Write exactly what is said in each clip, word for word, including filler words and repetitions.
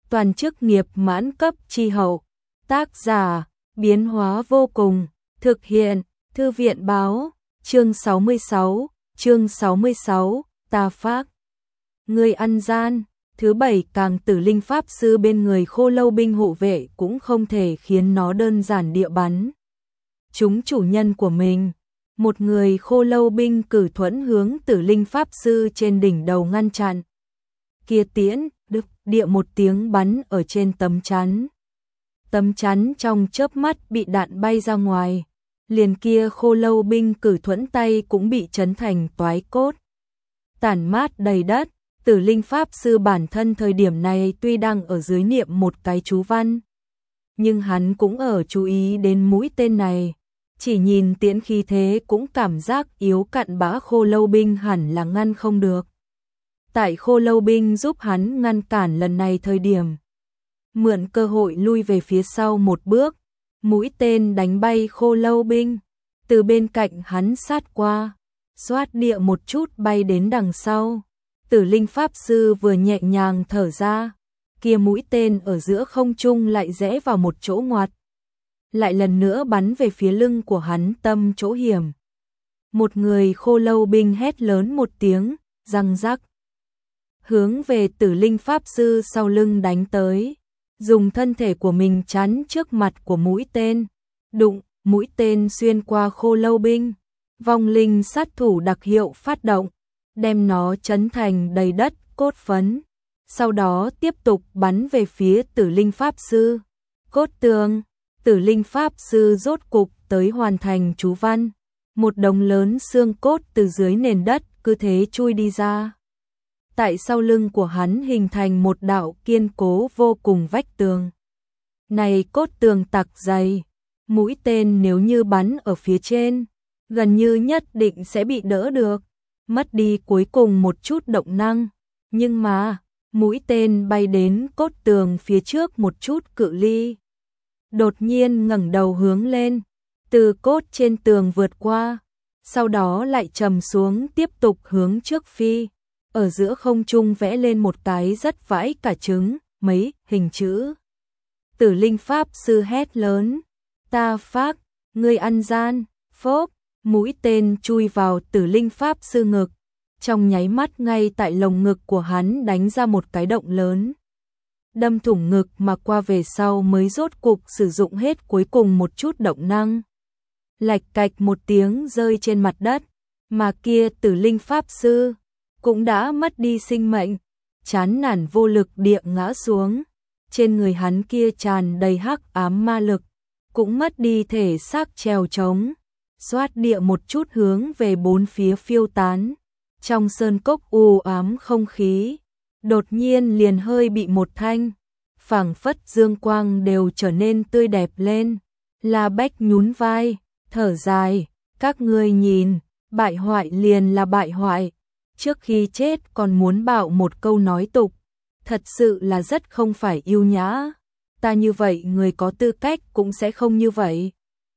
toàn chức nghiệp mãn cấp chi hậu. Tác giả, biến hóa vô cùng, thực hiện, thư viện báo, chương sáu mươi sáu, chương sáu mươi sáu, ta phác. Người ăn gian, thứ bảy càng tử linh pháp sư bên người Khô Lâu binh hộ vệ cũng không thể khiến nó đơn giản địa bắn. Chúng chủ nhân của mình, một người Khô Lâu binh cử thuẫn hướng tử linh pháp sư trên đỉnh đầu ngăn chặn. Kia tiễn, đực địa một tiếng bắn ở trên tấm chắn. Tấm chắn trong chớp mắt bị đạn bay ra ngoài, liền kia Khô Lâu binh cử thuẫn tay cũng bị chấn thành toái cốt. Tản mát đầy đất, tử linh pháp sư bản thân thời điểm này tuy đang ở dưới niệm một cái chú văn, nhưng hắn cũng ở chú ý đến mũi tên này, chỉ nhìn tiễn khí thế cũng cảm giác yếu cặn bã Khô Lâu binh hẳn là ngăn không được. Tại Khô Lâu binh giúp hắn ngăn cản lần này thời điểm, mượn cơ hội lui về phía sau một bước, mũi tên đánh bay Khô Lâu binh, từ bên cạnh hắn sát qua, xoát địa một chút bay đến đằng sau. Tử linh pháp sư vừa nhẹ nhàng thở ra, kia mũi tên ở giữa không trung lại rẽ vào một chỗ ngoặt, lại lần nữa bắn về phía lưng của hắn tâm chỗ hiểm. Một người Khô Lâu binh hét lớn một tiếng, răng rắc, hướng về tử linh pháp sư sau lưng đánh tới, dùng thân thể của mình chắn trước mặt của mũi tên, đụng, mũi tên xuyên qua Khô Lâu binh, vong linh sát thủ đặc hiệu phát động, đem nó chấn thành đầy đất cốt phấn, sau đó tiếp tục bắn về phía tử linh pháp sư. Cốt tường, tử linh pháp sư rốt cục tới hoàn thành chú văn, một đống lớn xương cốt từ dưới nền đất cứ thế chui đi ra. Tại sau lưng của hắn hình thành một đạo kiên cố vô cùng vách tường. Này cốt tường tặc dày, mũi tên nếu như bắn ở phía trên, gần như nhất định sẽ bị đỡ được, mất đi cuối cùng một chút động năng, nhưng mà, mũi tên bay đến cốt tường phía trước một chút cự ly. Đột nhiên ngẩng đầu hướng lên, từ cốt trên tường vượt qua, sau đó lại trầm xuống tiếp tục hướng trước phi, ở giữa không trung vẽ lên một cái rất vãi cả trứng, mấy hình chữ. Tử linh pháp sư hét lớn, ta phác, ngươi ăn gian, phốp, mũi tên chui vào tử linh pháp sư ngực. Trong nháy mắt ngay tại lồng ngực của hắn đánh ra một cái động lớn. Đâm thủng ngực mà qua về sau mới rốt cục sử dụng hết cuối cùng một chút động năng. Lạch cạch một tiếng rơi trên mặt đất, mà kia tử linh pháp sư cũng đã mất đi sinh mệnh, chán nản vô lực địa ngã xuống. Trên người hắn kia tràn đầy hắc ám ma lực, cũng mất đi thể xác trèo trống, xoát địa một chút hướng về bốn phía phiêu tán. Trong sơn cốc u ám không khí, đột nhiên liền hơi bị một thanh, phảng phất dương quang đều trở nên tươi đẹp lên. La Bách nhún vai, thở dài, các ngươi nhìn, bại hoại liền là bại hoại, trước khi chết còn muốn bảo một câu nói tục, thật sự là rất không phải yêu nhã, ta như vậy người có tư cách cũng sẽ không như vậy.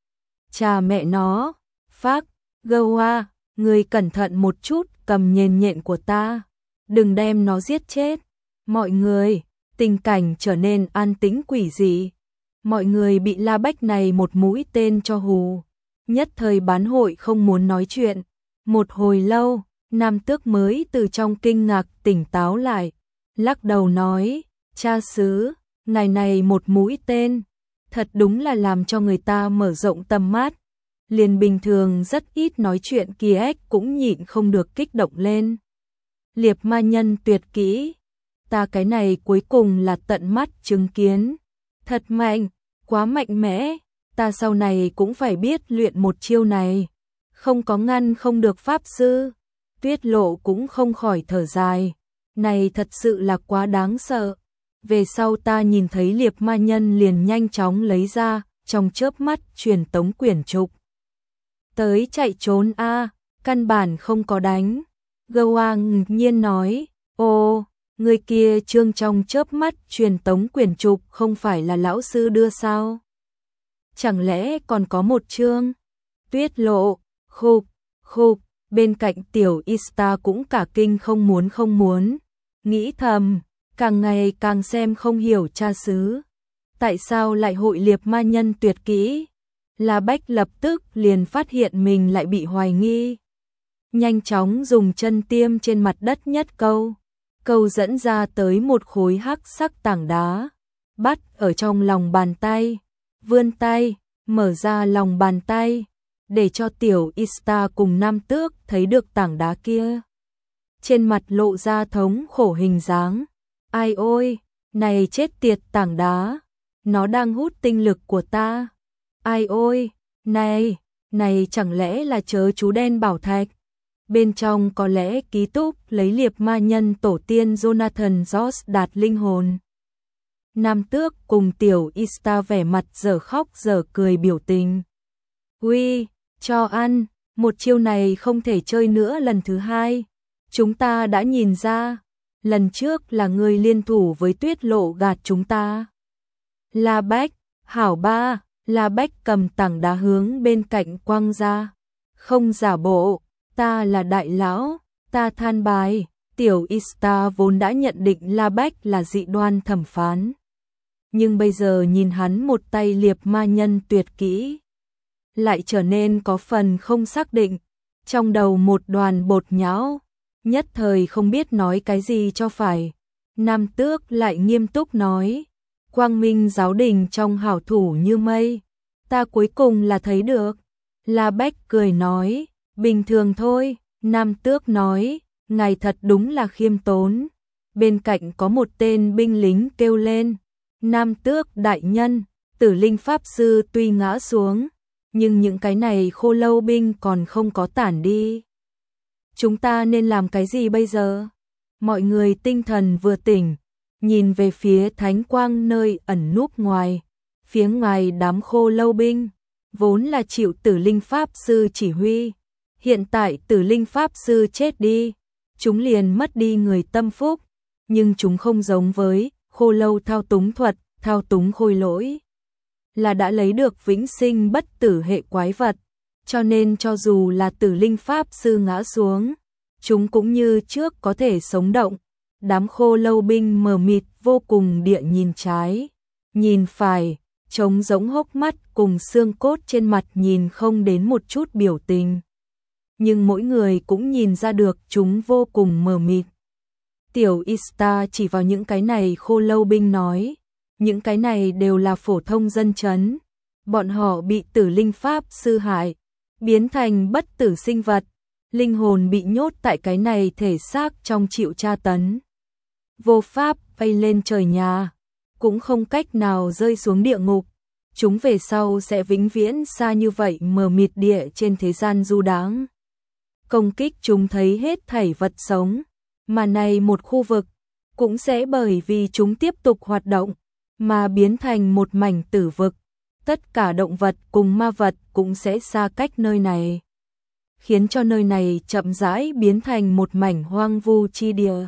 Cha mẹ nó, phác, gơ hoa, người cẩn thận một chút, cầm nhện nhện của ta, đừng đem nó giết chết. Mọi người, tình cảnh trở nên an tĩnh quỷ dị. Mọi người bị La Bách này một mũi tên cho hù, nhất thời bán hội không muốn nói chuyện. Một hồi lâu, nam tước mới từ trong kinh ngạc tỉnh táo lại, lắc đầu nói, cha xứ, ngài này một mũi tên, thật đúng là làm cho người ta mở rộng tầm mắt. Liền bình thường rất ít nói chuyện kia ếch cũng nhịn không được kích động lên. Liệp ma nhân tuyệt kỹ, ta cái này cuối cùng là tận mắt chứng kiến. Thật mạnh, quá mạnh mẽ, ta sau này cũng phải biết luyện một chiêu này. Không có ngăn không được pháp sư. Tuyết Lộ cũng không khỏi thở dài, này thật sự là quá đáng sợ. Về sau ta nhìn thấy liệp ma nhân liền nhanh chóng lấy ra, trong chớp mắt truyền tống quyển trục. Tới chạy trốn a, căn bản không có đánh. Goa ngạc nhiên nói, ô, người kia trương trong chớp mắt truyền tống quyển trục không phải là lão sư đưa sao? Chẳng lẽ còn có một chương? Tuyết Lộ, khục, khục, bên cạnh tiểu Ista cũng cả kinh không muốn không muốn. Nghĩ thầm, càng ngày càng xem không hiểu cha xứ. Tại sao lại hội liệp ma nhân tuyệt kỹ? La Bách lập tức liền phát hiện mình lại bị hoài nghi. Nhanh chóng dùng chân tiêm trên mặt đất nhất câu. Câu dẫn ra tới một khối hắc sắc tảng đá. Bắt ở trong lòng bàn tay. Vươn tay, mở ra lòng bàn tay. Để cho tiểu Ista cùng Nam Tước thấy được tảng đá kia. Trên mặt lộ ra thống khổ hình dáng. Ai ôi, này chết tiệt tảng đá. Nó đang hút tinh lực của ta. Ai ôi, này, này chẳng lẽ là chớ chú đen bảo thạch. Bên trong có lẽ ký túc lấy liệp ma nhân tổ tiên Jonathan Joss đạt linh hồn. Nam Tước cùng tiểu Ista vẻ mặt giờ khóc giờ cười biểu tình. Uy, cho ăn, một chiêu này không thể chơi nữa lần thứ hai. Chúng ta đã nhìn ra, lần trước là người liên thủ với Tuyết Lộ gạt chúng ta. La Bách, hảo ba, La Bách cầm tảng đá hướng bên cạnh quăng ra. Không giả bộ, ta là đại lão, ta than bài. Tiểu Ista vốn đã nhận định La Bách là dị đoan thẩm phán. Nhưng bây giờ nhìn hắn một tay liệp ma nhân tuyệt kỹ, lại trở nên có phần không xác định. Trong đầu một đoàn bột nhão, nhất thời không biết nói cái gì cho phải. Nam Tước lại nghiêm túc nói, quang minh giáo đình trong hảo thủ như mây, ta cuối cùng là thấy được. La Bách cười nói, bình thường thôi. Nam Tước nói, ngài thật đúng là khiêm tốn. Bên cạnh có một tên binh lính kêu lên, Nam Tước đại nhân, Tử Linh Pháp Sư tuy ngã xuống, nhưng những cái này khô lâu binh còn không có tản đi. Chúng ta nên làm cái gì bây giờ? Mọi người tinh thần vừa tỉnh, nhìn về phía thánh quang nơi ẩn núp ngoài. Phía ngoài đám khô lâu binh, vốn là chịu Tử Linh Pháp Sư chỉ huy. Hiện tại Tử Linh Pháp Sư chết đi, chúng liền mất đi người tâm phúc. Nhưng chúng không giống với khô lâu thao túng thuật, thao túng khôi lỗi. Là đã lấy được vĩnh sinh bất tử hệ quái vật. Cho nên cho dù là Tử Linh Pháp Sư ngã xuống, chúng cũng như trước có thể sống động. Đám khô lâu binh mờ mịt vô cùng địa nhìn trái, nhìn phải, trống rỗng hốc mắt cùng xương cốt trên mặt nhìn không đến một chút biểu tình. Nhưng mỗi người cũng nhìn ra được chúng vô cùng mờ mịt. Tiểu Ista chỉ vào những cái này khô lâu binh nói, những cái này đều là phổ thông dân chấn. Bọn họ bị Tử Linh Pháp Sư hại, biến thành bất tử sinh vật. Linh hồn bị nhốt tại cái này thể xác trong chịu tra tấn. Vô pháp bay lên trời nhà, cũng không cách nào rơi xuống địa ngục. Chúng về sau sẽ vĩnh viễn xa như vậy mờ mịt địa trên thế gian du đãng. Công kích chúng thấy hết thảy vật sống, mà này một khu vực, cũng sẽ bởi vì chúng tiếp tục hoạt động, mà biến thành một mảnh tử vực. Tất cả động vật cùng ma vật cũng sẽ xa cách nơi này, khiến cho nơi này chậm rãi biến thành một mảnh hoang vu chi địa.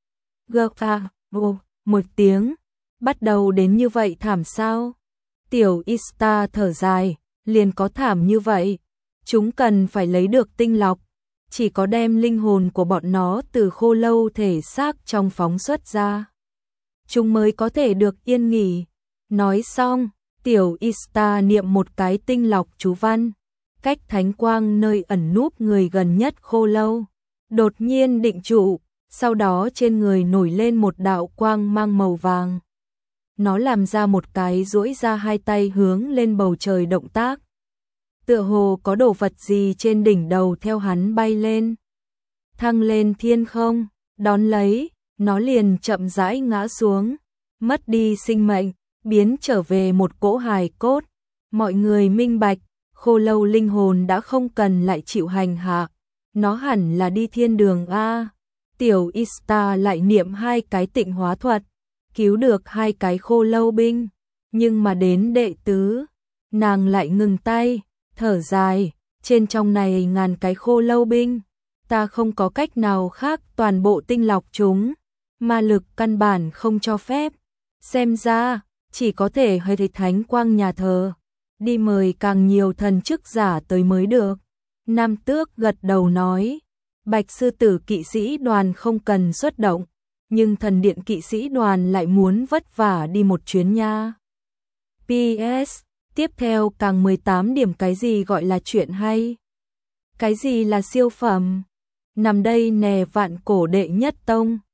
Gơ pha, vô, một tiếng, bắt đầu đến như vậy thảm sao? Tiểu Ista thở dài, liền có thảm như vậy. Chúng cần phải lấy được tinh lọc, chỉ có đem linh hồn của bọn nó từ khô lâu thể xác trong phóng xuất ra, chúng mới có thể được yên nghỉ. Nói xong, tiểu Ista niệm một cái tinh lọc chú văn, cách thánh quang nơi ẩn núp người gần nhất khô lâu, đột nhiên định trụ, sau đó trên người nổi lên một đạo quang mang màu vàng. Nó làm ra một cái duỗi ra hai tay hướng lên bầu trời động tác. Tựa hồ có đồ vật gì trên đỉnh đầu theo hắn bay lên, thăng lên thiên không, đón lấy, nó liền chậm rãi ngã xuống, mất đi sinh mệnh, biến trở về một cỗ hài cốt. Mọi người minh bạch, khô lâu linh hồn đã không cần lại chịu hành hạ, nó hẳn là đi thiên đường a. Tiểu Ista lại niệm hai cái tịnh hóa thuật, cứu được hai cái khô lâu binh, nhưng mà đến đệ tứ, nàng lại ngừng tay, thở dài, trên trong này ngàn cái khô lâu binh, ta không có cách nào khác toàn bộ tinh lọc chúng, ma lực căn bản không cho phép, xem ra chỉ có thể hơi thấy thánh quang nhà thờ, đi mời càng nhiều thần chức giả tới mới được. Nam Tước gật đầu nói, Bạch sư tử kỵ sĩ đoàn không cần xuất động, nhưng thần điện kỵ sĩ đoàn lại muốn vất vả đi một chuyến nha. pê ét. Tiếp theo càng mười tám điểm cái gì gọi là chuyện hay? Cái gì là siêu phẩm? Nằm đây nè vạn cổ đệ nhất tông.